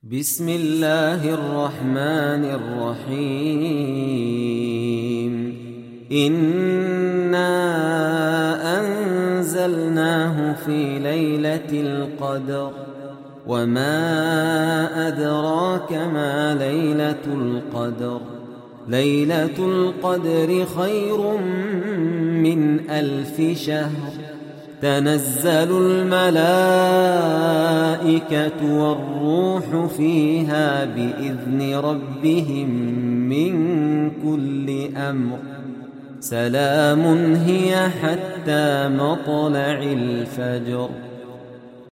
بسم الله الرحمن الرحيم. إنا أنزلناه في ليلة القدر وما أدراك ما ليلة القدر. ليلة القدر خير من 1000 شهر. تنزل الملائكة والروح فيها بإذن ربهم من كل أمر. سلام هي حتى مطلع الفجر.